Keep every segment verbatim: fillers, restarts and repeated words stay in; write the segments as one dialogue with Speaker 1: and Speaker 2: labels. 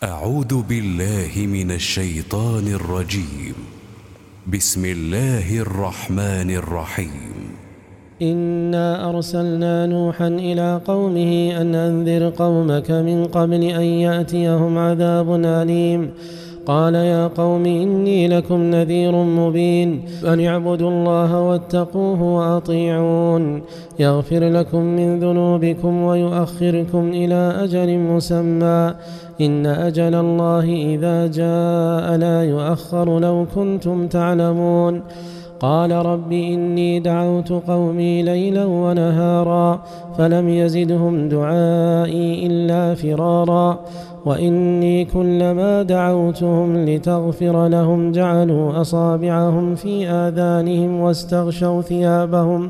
Speaker 1: أعوذ بالله من الشيطان الرجيم. بسم الله الرحمن الرحيم.
Speaker 2: إنا أرسلنا نوحا إلى قومه أن أنذر قومك من قبل أن يأتيهم عذاب أليم. قال يا قوم إني لكم نذير مبين أن اعبدوا الله واتقوه وأطيعون يغفر لكم من ذنوبكم ويؤخركم إلى أجل مسمى إن أجل الله إذا جاء لا يؤخر لو كنتم تعلمون. قال رب إني دعوت قومي ليلا ونهارا فلم يزدهم دعائي إلا فرارا وإني كلما دعوتهم لتغفر لهم جعلوا أصابعهم في آذانهم واستغشوا ثيابهم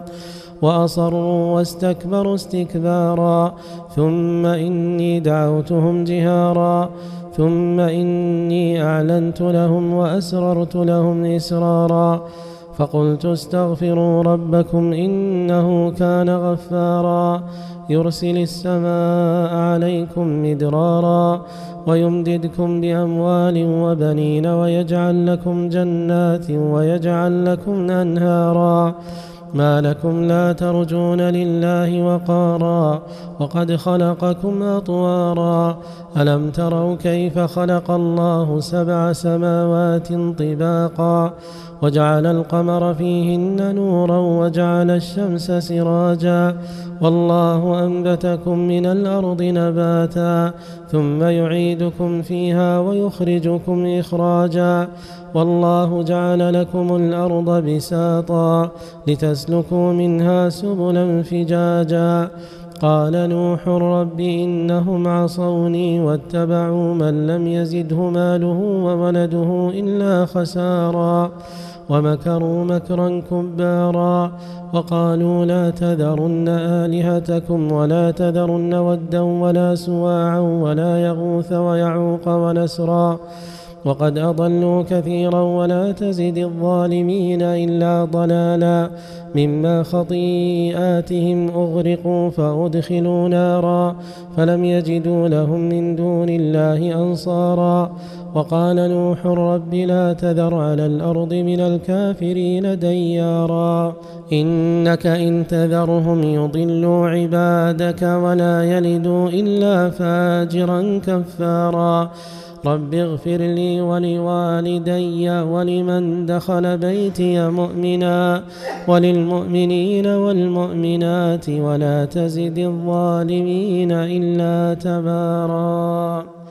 Speaker 2: وأصروا واستكبروا استكبارا ثم إني دعوتهم جهارا ثم إني أعلنت لهم وأسررت لهم إسرارا فقلت استغفروا ربكم إنه كان غفارا يرسل السماء عليكم مدرارا ويمددكم بأموال وبنين ويجعل لكم جنات ويجعل لكم أنهارا ما لكم لا ترجون لله وقارا وقد خلقكم أطوارا ألم تروا كيف خلق الله سبع سماوات طباقا وجعل القمر فيهن نورا وجعل الشمس سراجا والله أنبتكم من الأرض نباتا ثم يعيدكم فيها ويخرجكم إخراجا والله جعل لكم الأرض بساطا لتسلكوا منها سبلا فجاجا. قال نوح رب إنهم عصوني واتبعوا من لم يزده ماله وولده إلا خسارا ومكروا مكرا كبارا وقالوا لا تذرن آلهتكم ولا تذرن ودا ولا سواعا ولا يغوث ويعوق ونسرا وقد أضلوا كثيرا ولا تزد الظالمين إلا ضلالا مما خطيئاتهم أغرقوا فأدخلوا نارا فلم يجدوا لهم من دون الله أنصارا. وقال نوح رب لا تذر على الأرض من الكافرين ديارا إنك إن تذرهم يضلوا عبادك ولا يلدوا إلا فاجرا كفارا. رب اغفر لي ولوالدي ولمن دخل بيتي مؤمنا وللمؤمنين والمؤمنات ولا تزد الظالمين إلا تبارا.